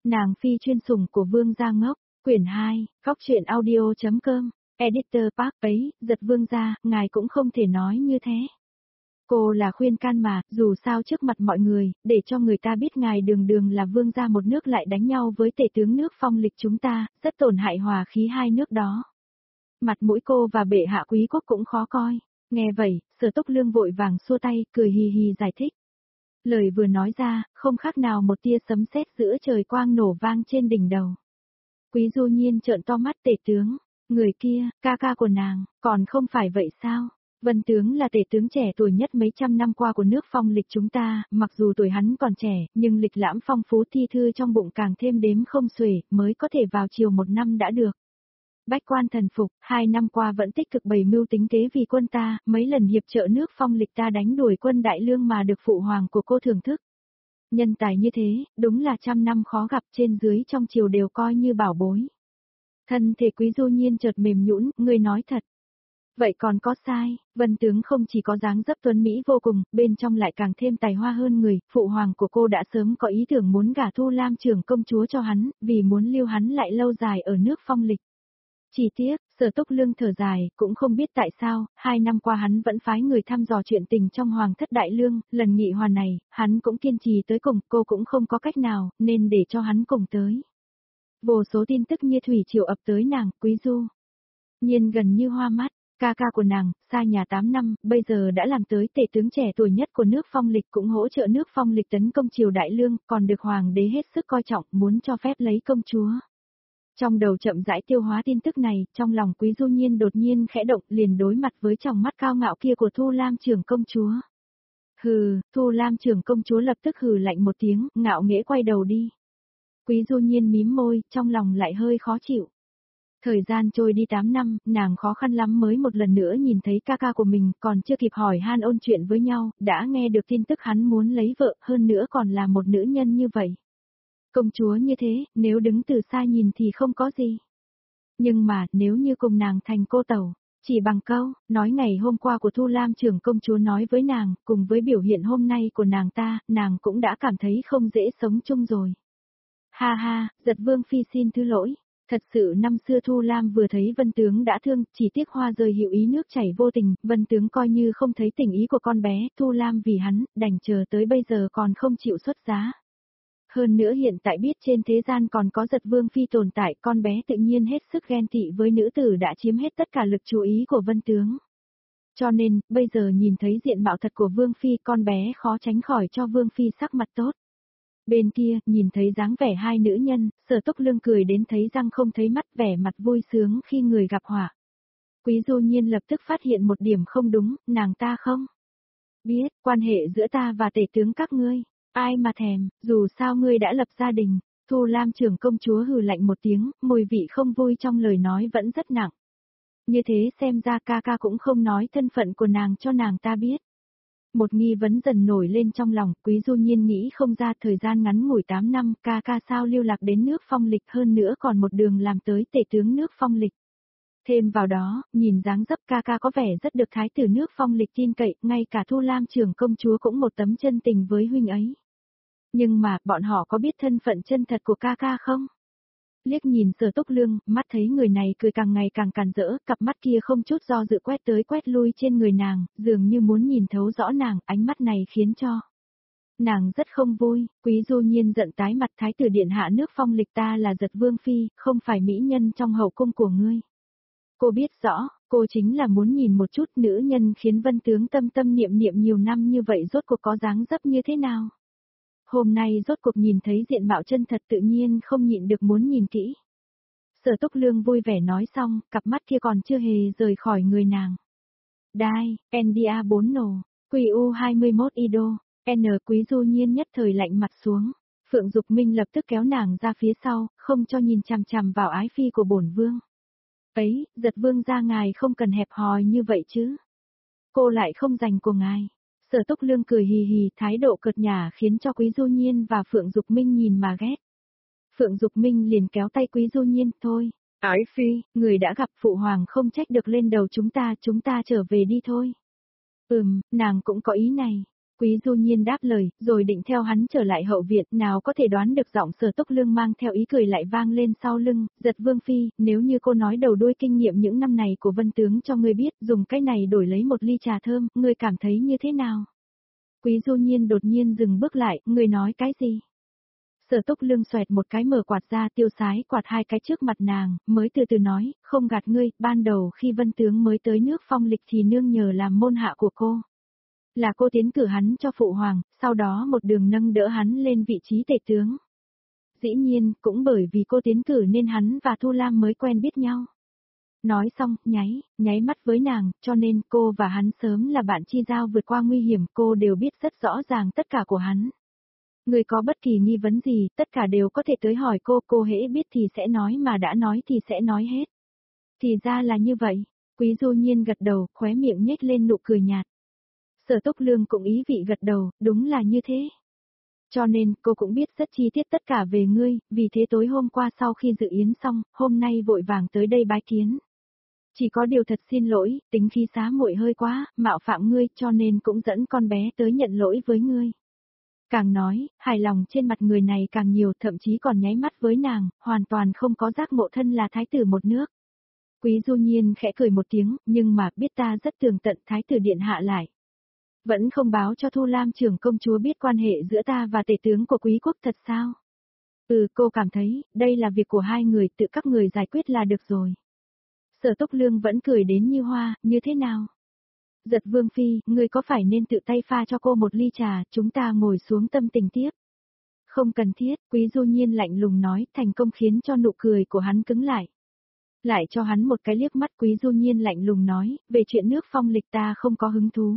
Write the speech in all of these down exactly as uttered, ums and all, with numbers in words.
Nàng phi chuyên sủng của vương gia ngốc, quyển hai, góc truyện audio.com, editor Park ấy, giật vương gia, ngài cũng không thể nói như thế. Cô là khuyên can mà, dù sao trước mặt mọi người, để cho người ta biết ngài đường đường là vương gia một nước lại đánh nhau với tể tướng nước Phong Lịch chúng ta, rất tổn hại hòa khí hai nước đó. Mặt mũi cô và bệ hạ quý quốc cũng khó coi. Nghe vậy, Sở Túc Lương vội vàng xua tay, cười hì hì giải thích. Lời vừa nói ra, không khác nào một tia sấm sét giữa trời quang nổ vang trên đỉnh đầu. Quý Du Nhiên trợn to mắt tể tướng, người kia, ca ca của nàng, còn không phải vậy sao? Vân tướng là tể tướng trẻ tuổi nhất mấy trăm năm qua của nước Phong Lịch chúng ta, mặc dù tuổi hắn còn trẻ, nhưng lịch lãm phong phú thi thư trong bụng càng thêm đếm không xuể, mới có thể vào chiều một năm đã được. Bách quan thần phục, hai năm qua vẫn tích cực bày mưu tính kế vì quân ta, mấy lần hiệp trợ nước Phong Lịch ta đánh đuổi quân Đại Lương mà được phụ hoàng của cô thưởng thức. Nhân tài như thế, đúng là trăm năm khó gặp, trên dưới trong triều đều coi như bảo bối. Thân thể Quý Du Nhiên chợt mềm nhũn, người nói thật. Vậy còn có sai, Vân tướng không chỉ có dáng dấp tuấn mỹ vô cùng, bên trong lại càng thêm tài hoa hơn người, phụ hoàng của cô đã sớm có ý tưởng muốn gả Thu Lam trưởng công chúa cho hắn, vì muốn lưu hắn lại lâu dài ở nước Phong Lịch. Chỉ tiếc, Sở Túc Lương thở dài, cũng không biết tại sao, hai năm qua hắn vẫn phái người thăm dò chuyện tình trong Hoàng thất Đại Lương, lần nghị hòa này, hắn cũng kiên trì tới cùng, cô cũng không có cách nào, nên để cho hắn cùng tới. Vô số tin tức như thủy triều ập tới nàng, Quý Du Nhiên gần như hoa mắt, ca ca của nàng, xa nhà tám năm, bây giờ đã làm tới tể tướng trẻ tuổi nhất của nước Phong Lịch, cũng hỗ trợ nước Phong Lịch tấn công triều Đại Lương, còn được Hoàng đế hết sức coi trọng, muốn cho phép lấy công chúa. Trong đầu chậm rãi tiêu hóa tin tức này, trong lòng Quý Du Nhiên đột nhiên khẽ động, liền đối mặt với tròng mắt cao ngạo kia của Thu Lam trưởng công chúa. Hừ, Thu Lam trưởng công chúa lập tức hừ lạnh một tiếng, ngạo nghễ quay đầu đi. Quý Du Nhiên mím môi, trong lòng lại hơi khó chịu. Thời gian trôi đi tám năm, nàng khó khăn lắm mới một lần nữa nhìn thấy ca ca của mình, còn chưa kịp hỏi han ôn chuyện với nhau, đã nghe được tin tức hắn muốn lấy vợ, hơn nữa còn là một nữ nhân như vậy. Công chúa như thế, nếu đứng từ xa nhìn thì không có gì. Nhưng mà, nếu như cùng nàng thành cô tẩu, chỉ bằng câu, nói ngày hôm qua của Thu Lam trưởng công chúa nói với nàng, cùng với biểu hiện hôm nay của nàng ta, nàng cũng đã cảm thấy không dễ sống chung rồi. Ha ha, giật vương phi xin thứ lỗi. Thật sự năm xưa Thu Lam vừa thấy Vân tướng đã thương, chỉ tiếc hoa rơi hữu ý nước chảy vô tình, Vân tướng coi như không thấy tình ý của con bé, Thu Lam vì hắn, đành chờ tới bây giờ còn không chịu xuất giá. Hơn nữa hiện tại biết trên thế gian còn có giật vương phi tồn tại, con bé tự nhiên hết sức ghen tị với nữ tử đã chiếm hết tất cả lực chú ý của Vân tướng. Cho nên, bây giờ nhìn thấy diện mạo thật của vương phi, con bé khó tránh khỏi cho vương phi sắc mặt tốt. Bên kia, nhìn thấy dáng vẻ hai nữ nhân, Sở Túc Lương cười đến thấy răng không thấy mắt, vẻ mặt vui sướng khi người gặp họa. Quý Du Nhiên lập tức phát hiện một điểm không đúng, nàng ta không biết, quan hệ giữa ta và tể tướng các ngươi, ai mà thèm, dù sao ngươi đã lập gia đình. Thu Lam trưởng công chúa hừ lạnh một tiếng, mùi vị không vui trong lời nói vẫn rất nặng. Như thế xem ra ca ca cũng không nói thân phận của nàng cho nàng ta biết. Một nghi vấn dần nổi lên trong lòng, Quý Du Nhiên nghĩ không ra thời gian ngắn ngủi tám năm, ca ca sao lưu lạc đến nước Phong Lịch, hơn nữa còn một đường làm tới tể tướng nước Phong Lịch. Thêm vào đó, nhìn dáng dấp ca ca có vẻ rất được thái tử nước Phong Lịch tin cậy, ngay cả Thu Lam trưởng công chúa cũng một tấm chân tình với huynh ấy. Nhưng mà, bọn họ có biết thân phận chân thật của ca ca không? Liếc nhìn Sở Túc Lương, mắt thấy người này cười càng ngày càng càn rỡ, cặp mắt kia không chút do dự quét tới quét lui trên người nàng, dường như muốn nhìn thấu rõ nàng, ánh mắt này khiến cho nàng rất không vui. Quý Du Nhiên giận tái mặt, thái tử điện hạ nước Phong Lịch ta là giật vương phi, không phải mỹ nhân trong hậu cung của ngươi. Cô biết rõ, cô chính là muốn nhìn một chút nữ nhân khiến Vân tướng tâm tâm niệm niệm nhiều năm như vậy rốt cuộc có dáng dấp như thế nào. Hôm nay rốt cuộc nhìn thấy diện mạo chân thật tự nhiên không nhịn được muốn nhìn kỹ. Sở Túc Lương vui vẻ nói xong, cặp mắt kia còn chưa hề rời khỏi người nàng. Đai, en đê a bốn nổ, quy u hai mươi mốt ido, N Quý Du Nhiên nhất thời lạnh mặt xuống. Phượng Dục Minh lập tức kéo nàng ra phía sau, không cho nhìn chằm chằm vào ái phi của bổn vương. Ấy, giật vương gia ngài không cần hẹp hòi như vậy chứ. Cô lại không dành của ngài. Sở Túc Lương cười hì hì, thái độ cợt nhả khiến cho Quý Du Nhiên và Phượng Dục Minh nhìn mà ghét. Phượng Dục Minh liền kéo tay Quý Du Nhiên, thôi, ái phi, người đã gặp phụ hoàng không trách được lên đầu chúng ta, chúng ta trở về đi thôi. Ừm, nàng cũng có ý này. Quý Du Nhiên đáp lời, rồi định theo hắn trở lại hậu viện, nào có thể đoán được giọng Sở Túc Lương mang theo ý cười lại vang lên sau lưng, giật vương phi, nếu như cô nói đầu đuôi kinh nghiệm những năm này của Vân Tướng cho ngươi biết, dùng cái này đổi lấy một ly trà thơm, ngươi cảm thấy như thế nào? Quý Du Nhiên đột nhiên dừng bước lại, ngươi nói cái gì? Sở Túc Lương xoẹt một cái mở quạt ra tiêu sái quạt hai cái trước mặt nàng, mới từ từ nói, không gạt ngươi, ban đầu khi Vân Tướng mới tới nước Phong Lịch thì nương nhờ làm môn hạ của cô. Là cô tiến cử hắn cho phụ hoàng, sau đó một đường nâng đỡ hắn lên vị trí tể tướng. Dĩ nhiên, cũng bởi vì cô tiến cử nên hắn và Thu Lam mới quen biết nhau. Nói xong, nháy, nháy mắt với nàng, cho nên cô và hắn sớm là bạn chi giao vượt qua nguy hiểm, cô đều biết rất rõ ràng tất cả của hắn. Người có bất kỳ nghi vấn gì, tất cả đều có thể tới hỏi cô, cô hễ biết thì sẽ nói mà đã nói thì sẽ nói hết. Thì ra là như vậy, Quý Du Nhiên gật đầu, khóe miệng nhếch lên nụ cười nhạt. Sở Túc Lương cũng ý vị gật đầu, đúng là như thế. Cho nên, cô cũng biết rất chi tiết tất cả về ngươi, vì thế tối hôm qua sau khi dự yến xong, hôm nay vội vàng tới đây bái kiến. Chỉ có điều thật xin lỗi, tính khí xá muội hơi quá, mạo phạm ngươi, cho nên cũng dẫn con bé tới nhận lỗi với ngươi. Càng nói, hài lòng trên mặt người này càng nhiều, thậm chí còn nháy mắt với nàng, hoàn toàn không có giác ngộ thân là thái tử một nước. Quý Du Nhiên khẽ cười một tiếng, nhưng mà biết ta rất tường tận thái tử điện hạ lại. Vẫn không báo cho Thu Lam trưởng công chúa biết quan hệ giữa ta và tể tướng của quý quốc thật sao? Ừ, cô cảm thấy, đây là việc của hai người, tự các người giải quyết là được rồi. Sở Túc Lương vẫn cười đến như hoa, như thế nào? Giật vương phi, người có phải nên tự tay pha cho cô một ly trà, chúng ta ngồi xuống tâm tình tiếp. Không cần thiết, Quý Du Nhiên lạnh lùng nói, thành công khiến cho nụ cười của hắn cứng lại. Lại cho hắn một cái liếc mắt, Quý Du Nhiên lạnh lùng nói, về chuyện nước Phong Lịch ta không có hứng thú.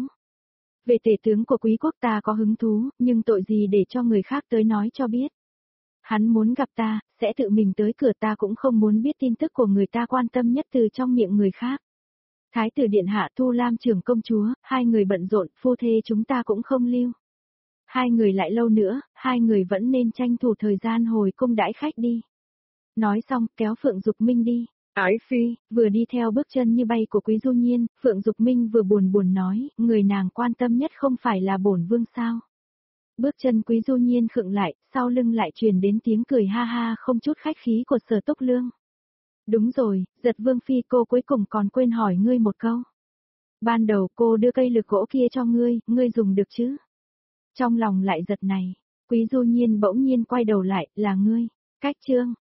Về tể tướng của quý quốc ta có hứng thú, nhưng tội gì để cho người khác tới nói cho biết. Hắn muốn gặp ta, sẽ tự mình tới cửa, ta cũng không muốn biết tin tức của người ta quan tâm nhất từ trong miệng người khác. Thái tử điện hạ, Thu Lam trưởng công chúa, hai người bận rộn, phu thê chúng ta cũng không lưu. Hai người lại lâu nữa, hai người vẫn nên tranh thủ thời gian hồi cung đãi khách đi. Nói xong, kéo Phượng Dục Minh đi. Ái phi, vừa đi theo bước chân như bay của Quý Du Nhiên, Phượng Dục Minh vừa buồn buồn nói, người nàng quan tâm nhất không phải là bổn vương sao. Bước chân Quý Du Nhiên khựng lại, sau lưng lại truyền đến tiếng cười ha ha không chút khách khí của Sở Túc Lương. Đúng rồi, giật vương phi, cô cuối cùng còn quên hỏi ngươi một câu. Ban đầu cô đưa cây lược gỗ kia cho ngươi, ngươi dùng được chứ? Trong lòng lại giật này, Quý Du Nhiên bỗng nhiên quay đầu lại, là ngươi. Cách chương